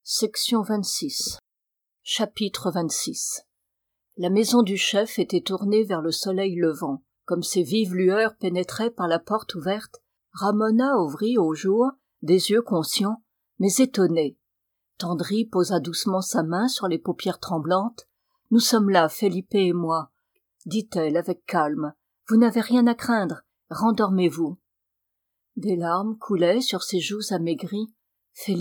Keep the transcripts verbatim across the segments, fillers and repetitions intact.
Section vingt-six. Chapitre vingt-six. La maison du chef était tournée vers le soleil levant. Comme ses vives lueurs pénétraient par la porte ouverte, Ramona ouvrit au jour, des yeux conscients, mais étonnés. Tendry posa doucement sa main sur les paupières tremblantes. « Nous sommes là, Felipe et moi, » dit-elle avec calme. « Vous n'avez rien à craindre, rendormez-vous. » Des larmes coulaient sur ses joues amaigries. « Felipe ?»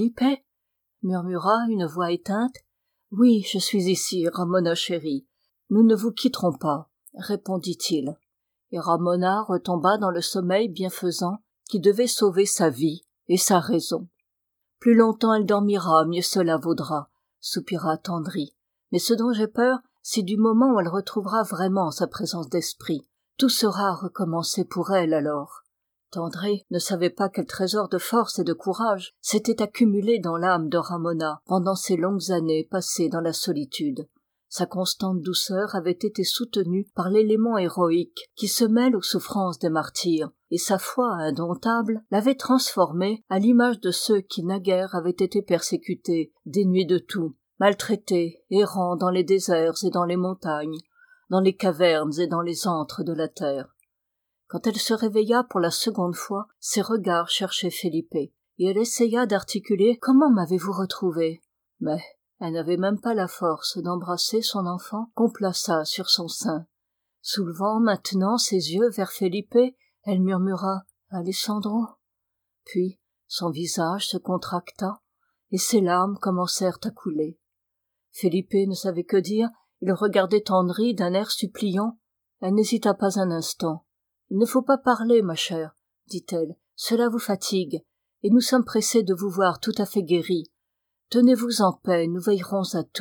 murmura une voix éteinte. « Oui, je suis ici, Ramona chérie. Nous ne vous quitterons pas, » répondit-il. Et Ramona retomba dans le sommeil bienfaisant qui devait sauver sa vie et sa raison. « Plus longtemps elle dormira, mieux cela vaudra, » soupira Tendry. « Mais ce dont j'ai peur, c'est du moment où elle retrouvera vraiment sa présence d'esprit. Tout sera recommencé pour elle alors. » Tendry ne savait pas quel trésor de force et de courage s'était accumulé dans l'âme de Ramona pendant ces longues années passées dans la solitude. Sa constante douceur avait été soutenue par l'élément héroïque qui se mêle aux souffrances des martyrs, et sa foi indomptable l'avait transformée à l'image de ceux qui naguère avaient été persécutés, dénués de tout, maltraités, errant dans les déserts et dans les montagnes, dans les cavernes et dans les antres de la terre. Quand elle se réveilla pour la seconde fois, ses regards cherchaient Felipe, et elle essaya d'articuler « Comment m'avez-vous retrouvée ?» Mais elle n'avait même pas la force d'embrasser son enfant qu'on plaça sur son sein. Soulevant maintenant ses yeux vers Felipe, elle murmura « Alessandro ?» Puis son visage se contracta, et ses larmes commencèrent à couler. Felipe ne savait que dire, il regardait Tendry d'un air suppliant. Elle n'hésita pas un instant. « Il ne faut pas parler, ma chère, » dit-elle, « cela vous fatigue, et nous sommes pressés de vous voir tout à fait guérie. Tenez-vous en paix, nous veillerons à tout. »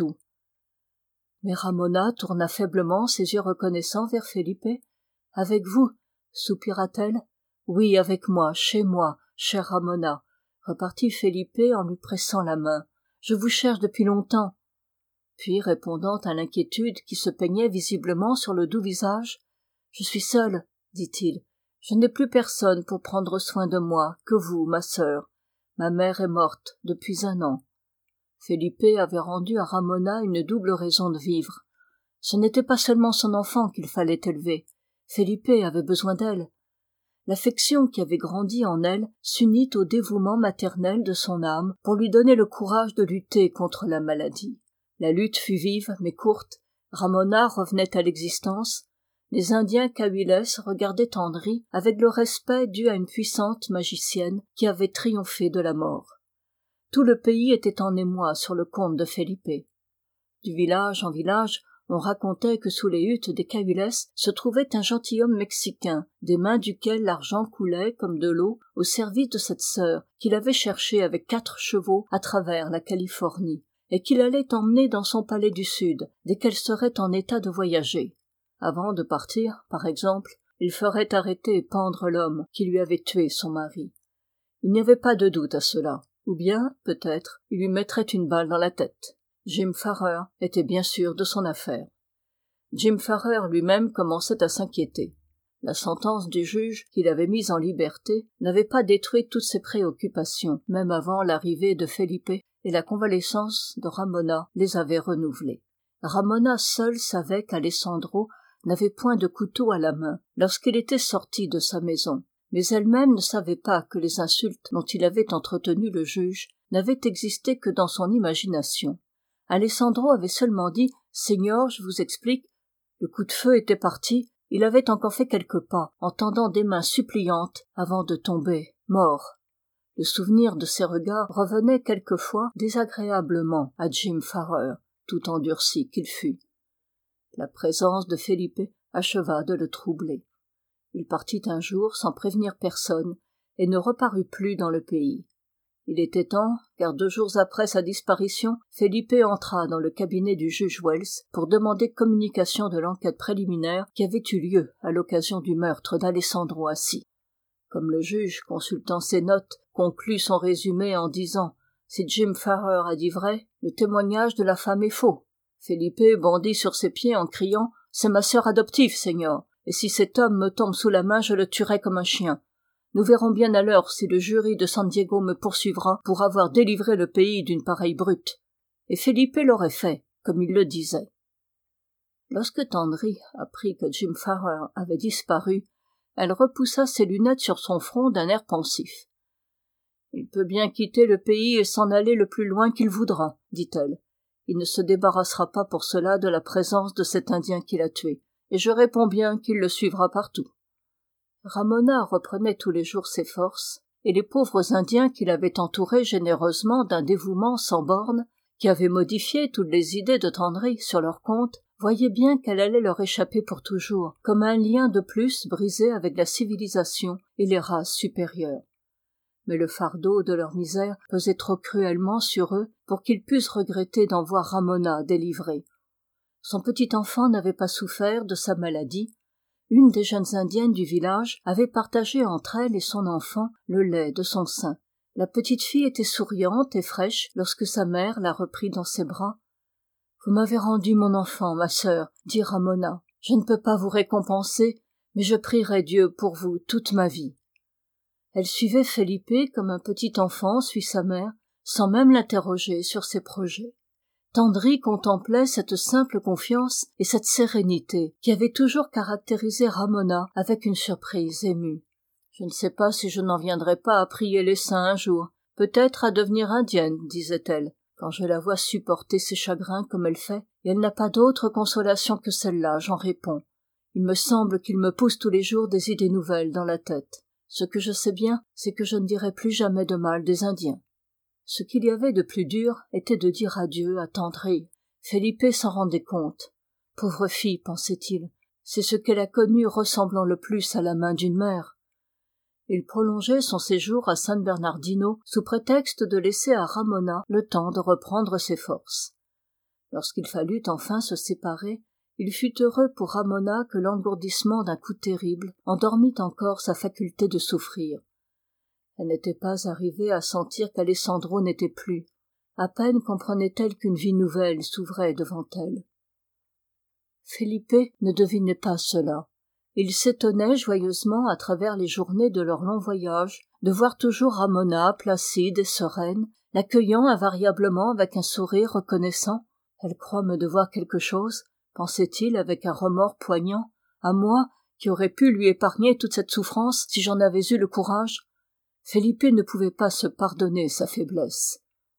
Mais Ramona tourna faiblement ses yeux reconnaissants vers Felipe. « Avec vous, » soupira-t-elle. « Oui, avec moi, chez moi, chère Ramona, » repartit Felipe en lui pressant la main. « Je vous cherche depuis longtemps. » Puis, répondant à l'inquiétude qui se peignait visiblement sur le doux visage, « Je suis seule, » dit-il. « Je n'ai plus personne pour prendre soin de moi que vous, ma sœur. Ma mère est morte depuis un an. » Felipe avait rendu à Ramona une double raison de vivre. Ce n'était pas seulement son enfant qu'il fallait élever. Felipe avait besoin d'elle. L'affection qui avait grandi en elle s'unit au dévouement maternel de son âme pour lui donner le courage de lutter contre la maladie. La lutte fut vive mais courte. Ramona revenait à l'existence. Les Indiens Cahuilles regardaient Tendry avec le respect dû à une puissante magicienne qui avait triomphé de la mort. Tout le pays était en émoi sur le compte de Felipe. Du village en village, on racontait que sous les huttes des Cahuilles se trouvait un gentilhomme mexicain, des mains duquel l'argent coulait comme de l'eau au service de cette sœur qu'il avait cherchée avec quatre chevaux à travers la Californie, et qu'il allait emmener dans son palais du Sud dès qu'elle serait en état de voyager. Avant de partir, par exemple, il ferait arrêter et pendre l'homme qui lui avait tué son mari. Il n'y avait pas de doute à cela. Ou bien, peut-être, il lui mettrait une balle dans la tête. Jim Farrer était bien sûr de son affaire. Jim Farrer lui-même commençait à s'inquiéter. La sentence du juge qui l'avait mis en liberté n'avait pas détruit toutes ses préoccupations, même avant l'arrivée de Felipe, et la convalescence de Ramona les avait renouvelées. Ramona seule savait qu'Alessandro n'avait point de couteau à la main lorsqu'il était sorti de sa maison. Mais elle-même ne savait pas que les insultes dont il avait entretenu le juge n'avaient existé que dans son imagination. Alessandro avait seulement dit « Seigneur, je vous explique ». Le coup de feu était parti, il avait encore fait quelques pas, en tendant des mains suppliantes avant de tomber, mort. Le souvenir de ses regards revenait quelquefois désagréablement à Jim Farrer, tout endurci qu'il fût. La présence de Felipe acheva de le troubler. Il partit un jour sans prévenir personne et ne reparut plus dans le pays. Il était temps, car deux jours après sa disparition, Felipe entra dans le cabinet du juge Wells pour demander communication de l'enquête préliminaire qui avait eu lieu à l'occasion du meurtre d'Alessandro Assi. Comme le juge, consultant ses notes, conclut son résumé en disant « Si Jim Farrer a dit vrai, le témoignage de la femme est faux. » Felipe bondit sur ses pieds en criant « C'est ma sœur adoptive, Seigneur. Et si cet homme me tombe sous la main, je le tuerai comme un chien. Nous verrons bien alors si le jury de San Diego me poursuivra pour avoir délivré le pays d'une pareille brute. Et Felipe l'aurait fait, comme il le disait. Lorsque Tandry apprit que Jim Farrer avait disparu, elle repoussa ses lunettes sur son front d'un air pensif. « Il peut bien quitter le pays et s'en aller le plus loin qu'il voudra, dit-elle. Il ne se débarrassera pas pour cela de la présence de cet Indien qui l'a tué, et je réponds bien qu'il le suivra partout. » Ramona reprenait tous les jours ses forces, et les pauvres Indiens qui l'avaient entourée généreusement d'un dévouement sans bornes, qui avait modifié toutes les idées de Tandry sur leur compte, voyaient bien qu'elle allait leur échapper pour toujours, comme un lien de plus brisé avec la civilisation et les races supérieures. Mais le fardeau de leur misère pesait trop cruellement sur eux pour qu'ils pussent regretter d'en voir Ramona délivrée. Son petit enfant n'avait pas souffert de sa maladie. Une des jeunes indiennes du village avait partagé entre elle et son enfant le lait de son sein. La petite fille était souriante et fraîche lorsque sa mère la reprit dans ses bras. « Vous m'avez rendu mon enfant, ma sœur, dit Ramona. Je ne peux pas vous récompenser, mais je prierai Dieu pour vous toute ma vie. » Elle suivait Felipe comme un petit enfant suit sa mère, sans même l'interroger sur ses projets. Tandry contemplait cette simple confiance et cette sérénité qui avaient toujours caractérisé Ramona avec une surprise émue. « Je ne sais pas si je n'en viendrai pas à prier les saints un jour, peut-être à devenir indienne, disait-elle. Quand je la vois supporter ses chagrins comme elle fait, et elle n'a pas d'autre consolation que celle-là, j'en réponds. Il me semble qu'il me pousse tous les jours des idées nouvelles dans la tête. Ce que je sais bien, c'est que je ne dirai plus jamais de mal des Indiens. » Ce qu'il y avait de plus dur était de dire adieu à Tandry. Felipe s'en rendait compte. Pauvre fille, pensait-il, c'est ce qu'elle a connu ressemblant le plus à la main d'une mère. Il prolongeait son séjour à San Bernardino sous prétexte de laisser à Ramona le temps de reprendre ses forces. Lorsqu'il fallut enfin se séparer, il fut heureux pour Ramona que l'engourdissement d'un coup terrible endormit encore sa faculté de souffrir. Elle n'était pas arrivée à sentir qu'Alessandro n'était plus. À peine comprenait-elle qu'une vie nouvelle s'ouvrait devant elle. Felipe ne devinait pas cela. Il s'étonnait joyeusement à travers les journées de leur long voyage de voir toujours Ramona placide et sereine, l'accueillant invariablement avec un sourire reconnaissant. « Elle croit me devoir quelque chose », pensait-il avec un remords poignant, « à moi qui aurais pu lui épargner toute cette souffrance si j'en avais eu le courage ?» Felipe ne pouvait pas se pardonner sa faiblesse.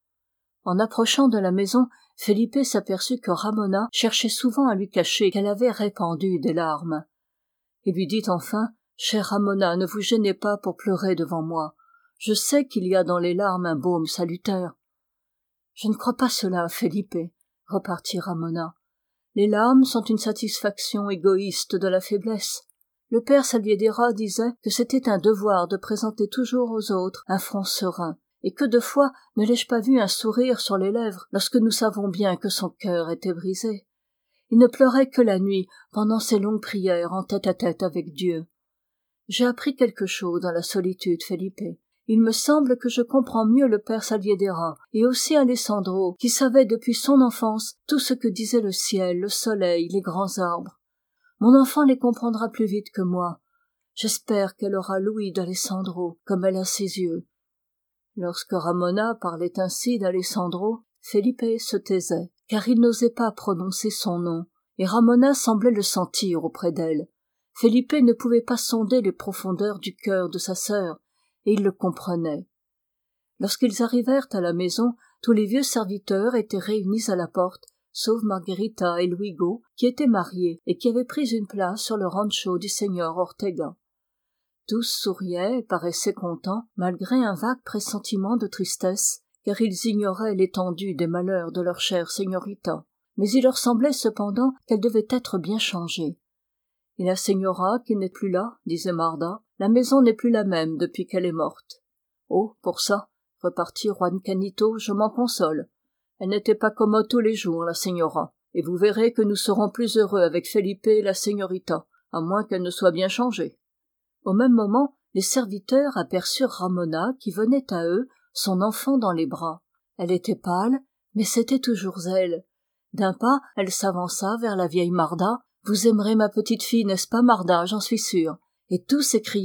En approchant de la maison, Felipe s'aperçut que Ramona cherchait souvent à lui cacher qu'elle avait répandu des larmes. Il lui dit enfin « Chère Ramona, ne vous gênez pas pour pleurer devant moi. Je sais qu'il y a dans les larmes un baume salutaire. »« Je ne crois pas cela, Felipe, » repartit Ramona. « Les larmes sont une satisfaction égoïste de la faiblesse. Le père Salviedera disait que c'était un devoir de présenter toujours aux autres un front serein, et que de fois ne l'ai-je pas vu un sourire sur les lèvres lorsque nous savons bien que son cœur était brisé. Il ne pleurait que la nuit pendant ses longues prières en tête-à-tête avec Dieu. J'ai appris quelque chose dans la solitude, Felipe. Il me semble que je comprends mieux le père Salviedera et aussi Alessandro, qui savait depuis son enfance tout ce que disaient le ciel, le soleil, les grands arbres. Mon enfant les comprendra plus vite que moi. J'espère qu'elle aura l'ouïe d'Alessandro, comme elle a ses yeux. » Lorsque Ramona parlait ainsi d'Alessandro, Felipe se taisait, car il n'osait pas prononcer son nom, et Ramona semblait le sentir auprès d'elle. Felipe ne pouvait pas sonder les profondeurs du cœur de sa sœur, et il le comprenait. Lorsqu'ils arrivèrent à la maison, tous les vieux serviteurs étaient réunis à la porte, sauf Margarita et Luigo, qui étaient mariés et qui avaient pris une place sur le rancho du seigneur Ortega. Tous souriaient et paraissaient contents, malgré un vague pressentiment de tristesse, car ils ignoraient l'étendue des malheurs de leur chère señorita. Mais il leur semblait cependant qu'elle devait être bien changée. « Et la señora qui n'est plus là, disait Marda, la maison n'est plus la même depuis qu'elle est morte. »« Oh, pour ça, repartit Juan Canito, je m'en console. Elle n'était pas commode tous les jours, la señora, et vous verrez que nous serons plus heureux avec Felipe et la señorita, à moins qu'elle ne soit bien changée. » Au même moment, les serviteurs aperçurent Ramona qui venait à eux, son enfant dans les bras. Elle était pâle, mais c'était toujours elle. D'un pas, elle s'avança vers la vieille Marda. « Vous aimerez ma petite fille, n'est-ce pas, Marda, j'en suis sûre. » Et tous s'écrièrent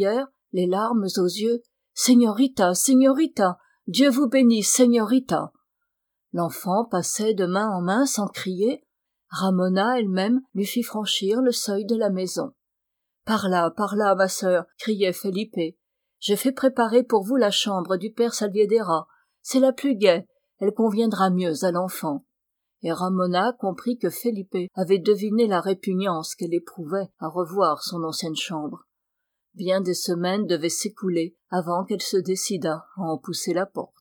les larmes aux yeux. « Señorita, señorita, Dieu vous bénisse, señorita !» L'enfant passait de main en main sans crier. Ramona elle-même lui fit franchir le seuil de la maison. « Par là, par là, ma sœur !» criait Felipe. « J'ai fait préparer pour vous la chambre du père Salviedera. C'est la plus gaie, elle conviendra mieux à l'enfant. » Et Ramona comprit que Felipe avait deviné la répugnance qu'elle éprouvait à revoir son ancienne chambre. Bien des semaines devaient s'écouler avant qu'elle se décidât à en pousser la porte.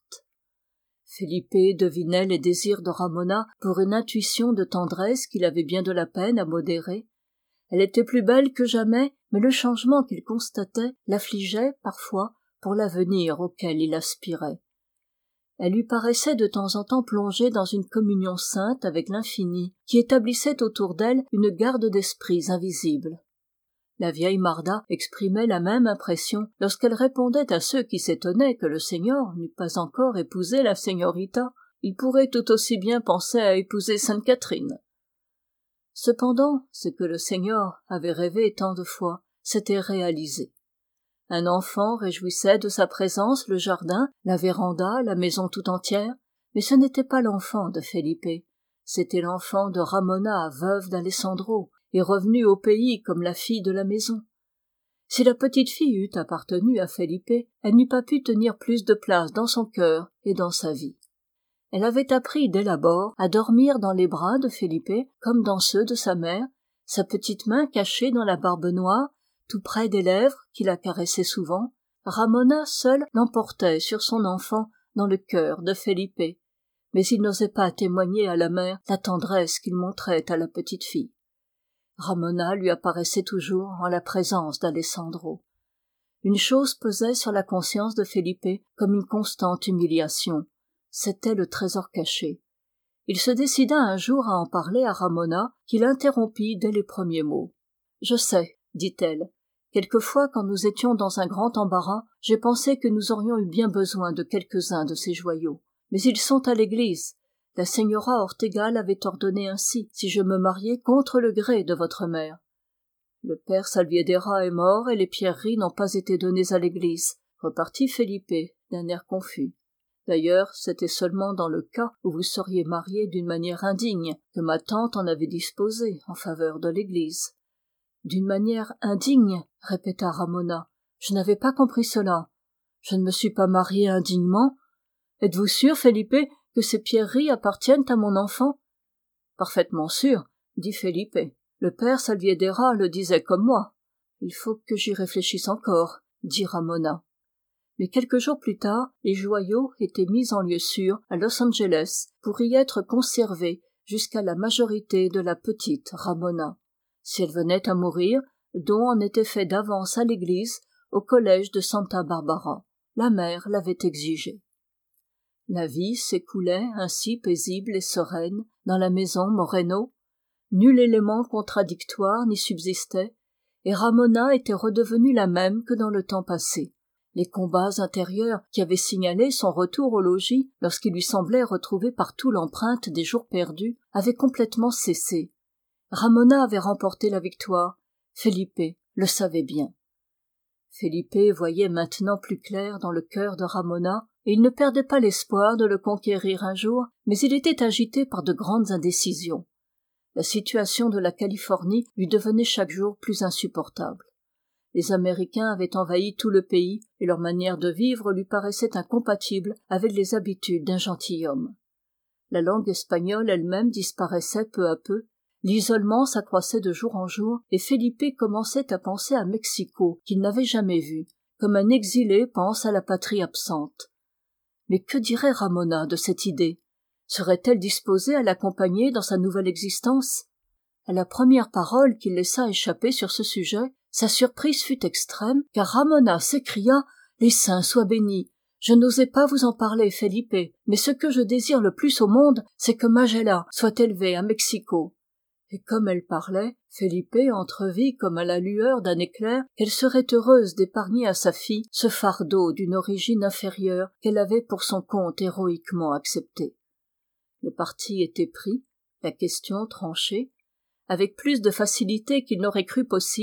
Felipe devinait les désirs de Ramona pour une intuition de tendresse qu'il avait bien de la peine à modérer. Elle était plus belle que jamais, mais le changement qu'il constatait l'affligeait parfois pour l'avenir auquel il aspirait. Elle lui paraissait de temps en temps plongée dans une communion sainte avec l'infini qui établissait autour d'elle une garde d'esprits invisibles. La vieille Marda exprimait la même impression lorsqu'elle répondait à ceux qui s'étonnaient que le Seigneur n'eût pas encore épousé la Señorita. Il pourrait tout aussi bien penser à épouser Sainte Catherine. Cependant, ce que le Seigneur avait rêvé tant de fois s'était réalisé. Un enfant réjouissait de sa présence le jardin, la véranda, la maison tout entière, mais ce n'était pas l'enfant de Felipe, c'était l'enfant de Ramona, veuve d'Alessandro, et revenue au pays comme la fille de la maison. Si la petite fille eût appartenu à Felipe, elle n'eût pas pu tenir plus de place dans son cœur et dans sa vie. Elle avait appris dès l'abord à dormir dans les bras de Felipe comme dans ceux de sa mère, sa petite main cachée dans la barbe noire, tout près des lèvres qui la caressaient souvent. Ramona seule l'emportait sur son enfant dans le cœur de Felipe, mais il n'osait pas témoigner à la mère la tendresse qu'il montrait à la petite fille. Ramona lui apparaissait toujours en la présence d'Alessandro. Une chose pesait sur la conscience de Felipe comme une constante humiliation. C'était le trésor caché. Il se décida un jour à en parler à Ramona, qui l'interrompit dès les premiers mots. « Je sais, dit-elle, quelquefois quand nous étions dans un grand embarras, j'ai pensé que nous aurions eu bien besoin de quelques-uns de ces joyaux. Mais ils sont à l'église. La señora Ortega l'avait ordonné ainsi, si je me mariais contre le gré de votre mère. Le père Salviedera est mort et les pierreries n'ont pas été données à l'église, repartit Felipe d'un air confus. D'ailleurs, c'était seulement dans le cas où vous seriez marié d'une manière indigne que ma tante en avait disposé en faveur de l'église. D'une manière indigne, répéta Ramona. Je n'avais pas compris cela. Je ne me suis pas mariée indignement. Êtes-vous sûr, Felipe, que ces pierreries appartiennent à mon enfant? Parfaitement sûr, dit Felipe. Le père Salviedera le disait comme moi. Il faut que j'y réfléchisse encore, dit Ramona. Mais quelques jours plus tard, les joyaux étaient mis en lieu sûr à Los Angeles pour y être conservés jusqu'à la majorité de la petite Ramona. Si elle venait à mourir, don en était fait d'avance à l'église, au collège de Santa Barbara. La mère l'avait exigé. La vie s'écoulait ainsi paisible et sereine dans la maison Moreno. Nul élément contradictoire n'y subsistait, et Ramona était redevenue la même que dans le temps passé. Les combats intérieurs qui avaient signalé son retour au logis, lorsqu'il lui semblait retrouver partout l'empreinte des jours perdus, avaient complètement cessé. Ramona avait remporté la victoire. Felipe le savait bien. Felipe voyait maintenant plus clair dans le cœur de Ramona, et il ne perdait pas l'espoir de le conquérir un jour, mais il était agité par de grandes indécisions. La situation de la Californie lui devenait chaque jour plus insupportable. Les Américains avaient envahi tout le pays, et leur manière de vivre lui paraissait incompatible avec les habitudes d'un gentilhomme. La langue espagnole elle-même disparaissait peu à peu, l'isolement s'accroissait de jour en jour, et Felipe commençait à penser à Mexico, qu'il n'avait jamais vu, comme un exilé pense à la patrie absente. Mais que dirait Ramona de cette idée? Serait-elle disposée à l'accompagner dans sa nouvelle existence? À la première parole qu'il laissa échapper sur ce sujet, sa surprise fut extrême, car Ramona s'écria « Les saints soient bénis! Je n'osais pas vous en parler, Felipe, mais ce que je désire le plus au monde, c'est que Majella soit élevée à Mexico. » Et comme elle parlait, Felipe entrevit comme à la lueur d'un éclair qu'elle serait heureuse d'épargner à sa fille ce fardeau d'une origine inférieure qu'elle avait pour son compte héroïquement accepté. Le parti était pris, la question tranchée. Avec plus de facilité qu'il n'aurait cru possible,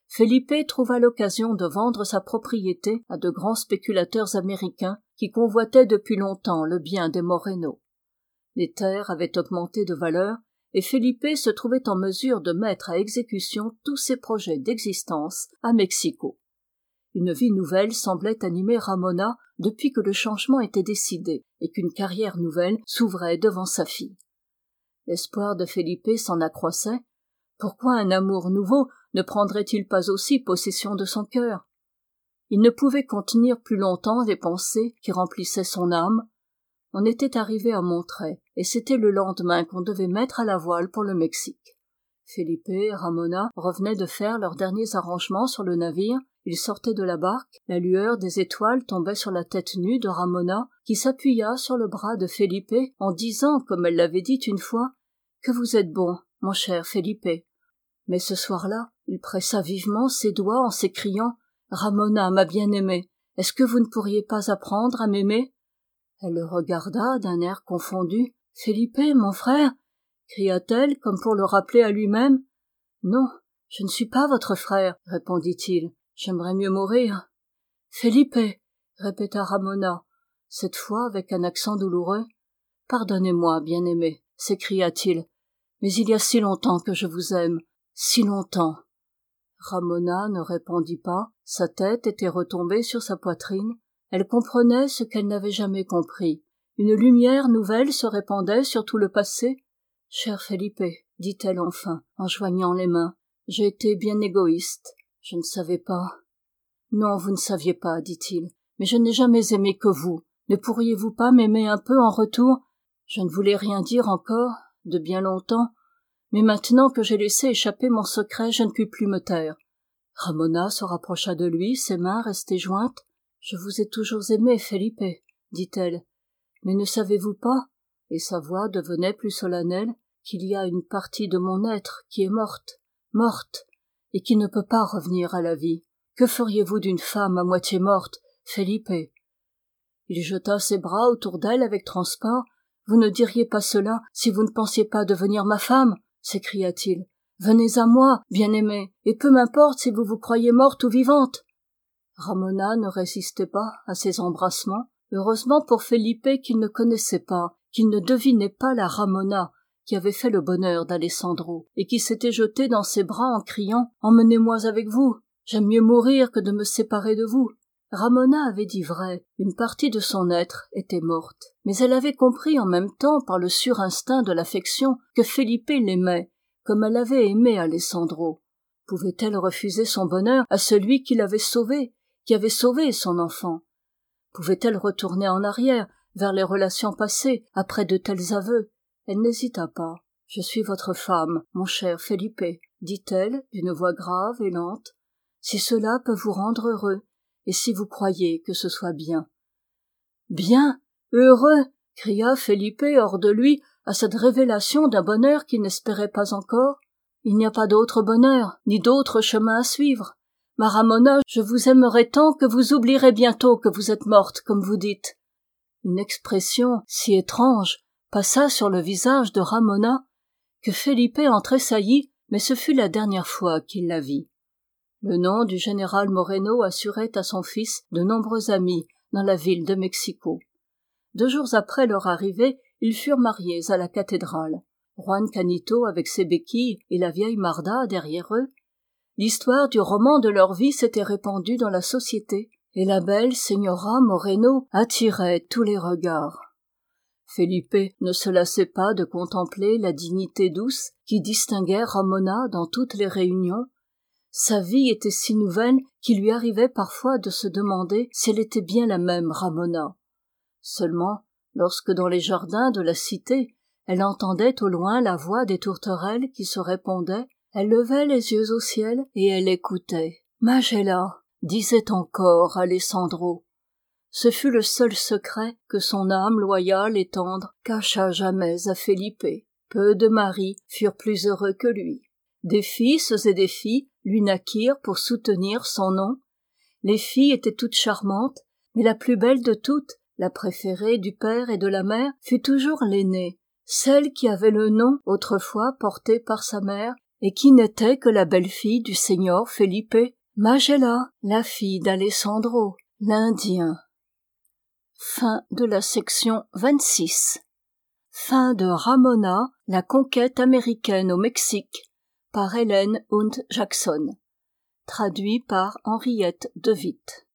Felipe trouva l'occasion de vendre sa propriété à de grands spéculateurs américains qui convoitaient depuis longtemps le bien des Moreno. Les terres avaient augmenté de valeur et Felipe se trouvait en mesure de mettre à exécution tous ses projets d'existence à Mexico. Une vie nouvelle semblait animer Ramona depuis que le changement était décidé et qu'une carrière nouvelle s'ouvrait devant sa fille. L'espoir de Felipe s'en accroissait. Pourquoi un amour nouveau ne prendrait-il pas aussi possession de son cœur? Il ne pouvait contenir plus longtemps les pensées qui remplissaient son âme. On était arrivé à Monterey, et c'était le lendemain qu'on devait mettre à la voile pour le Mexique. Felipe et Ramona revenaient de faire leurs derniers arrangements sur le navire. Ils sortaient de la barque, la lueur des étoiles tombait sur la tête nue de Ramona, qui s'appuya sur le bras de Felipe en disant, comme elle l'avait dit une fois, « Que vous êtes bon, mon cher Felipe ». Mais ce soir-là, il pressa vivement ses doigts en s'écriant « Ramona, ma bien-aimée, est-ce que vous ne pourriez pas apprendre à m'aimer ?» Elle le regarda d'un air confondu. « Felipe, mon frère ?» cria-t-elle comme pour le rappeler à lui-même. « Non, je ne suis pas votre frère, » répondit-il. « J'aimerais mieux mourir. »« Felipe » répéta Ramona, cette fois avec un accent douloureux. « Pardonnez-moi, bien-aimé, » s'écria-t-il. « Mais il y a si longtemps que je vous aime, si longtemps. » Ramona ne répondit pas, sa tête était retombée sur sa poitrine. Elle comprenait ce qu'elle n'avait jamais compris. Une lumière nouvelle se répandait sur tout le passé. « Cher Felipe, » dit-elle enfin, en joignant les mains, « j'ai été bien égoïste. Je ne savais pas. »« Non, vous ne saviez pas, » dit-il, « mais je n'ai jamais aimé que vous. Ne pourriez-vous pas m'aimer un peu en retour? Je ne voulais rien dire encore, de bien longtemps, mais maintenant que j'ai laissé échapper mon secret, je ne puis plus me taire. » Ramona se rapprocha de lui, ses mains restées jointes. « Je vous ai toujours aimé, Felipe, » dit-elle, « mais ne savez-vous pas, et sa voix devenait plus solennelle, qu'il y a une partie de mon être qui est morte, morte, et qui ne peut pas revenir à la vie. Que feriez-vous d'une femme à moitié morte, Felipe ?» Il jeta ses bras autour d'elle avec transport. « Vous ne diriez pas cela si vous ne pensiez pas devenir ma femme ?» s'écria-t-il. « Venez à moi, bien-aimée, et peu m'importe si vous vous croyez morte ou vivante. » Ramona ne résistait pas à ces embrassements. Heureusement pour Felipe qu'il ne connaissait pas, qu'il ne devinait pas la Ramona qui avait fait le bonheur d'Alessandro, et qui s'était jetée dans ses bras en criant « Emmenez-moi avec vous, j'aime mieux mourir que de me séparer de vous ». Ramona avait dit vrai, une partie de son être était morte, mais elle avait compris en même temps par le surinstinct de l'affection que Felipe l'aimait, comme elle avait aimé Alessandro. Pouvait-elle refuser son bonheur à celui qui l'avait sauvée, qui avait sauvé son enfant? Pouvait-elle retourner en arrière, vers les relations passées, après de tels aveux? Elle n'hésita pas. « Je suis votre femme, mon cher Felipe, » dit-elle d'une voix grave et lente, « si cela peut vous rendre heureux, et si vous croyez que ce soit bien. »« Bien, heureux !» cria Felipe hors de lui à cette révélation d'un bonheur qu'il n'espérait pas encore. « Il n'y a pas d'autre bonheur, ni d'autre chemin à suivre. Ma Ramona, je vous aimerai tant que vous oublierez bientôt que vous êtes morte, comme vous dites. » Une expression si étrange passa sur le visage de Ramona que Felipe en tressaillit, mais ce fut la dernière fois qu'il la vit. Le nom du général Moreno assurait à son fils de nombreux amis dans la ville de Mexico. Deux jours après leur arrivée, ils furent mariés à la cathédrale. Juan Canito avec ses béquilles et la vieille Marda derrière eux. L'histoire du roman de leur vie s'était répandue dans la société, et la belle Señora Moreno attirait tous les regards. Felipe ne se lassait pas de contempler la dignité douce qui distinguait Ramona dans toutes les réunions. Sa vie était si nouvelle qu'il lui arrivait parfois de se demander si elle était bien la même Ramona. Seulement, lorsque dans les jardins de la cité, elle entendait au loin la voix des tourterelles qui se répondaient, elle levait les yeux au ciel et elle écoutait. « Magella » disait encore Alessandro. Ce fut le seul secret que son âme loyale et tendre cacha jamais à Felipe. Peu de maris furent plus heureux que lui. Des fils et des filles lui naquirent pour soutenir son nom. Les filles étaient toutes charmantes, mais la plus belle de toutes, la préférée du père et de la mère, fut toujours l'aînée, celle qui avait le nom autrefois porté par sa mère et qui n'était que la belle-fille du Signor Felipe Magella, la fille d'Alessandro, l'Indien. Fin de la section vingt-six. Fin de Ramona, la conquête américaine au Mexique, par Helen Hunt Jackson. Traduit par Henriette de Witt.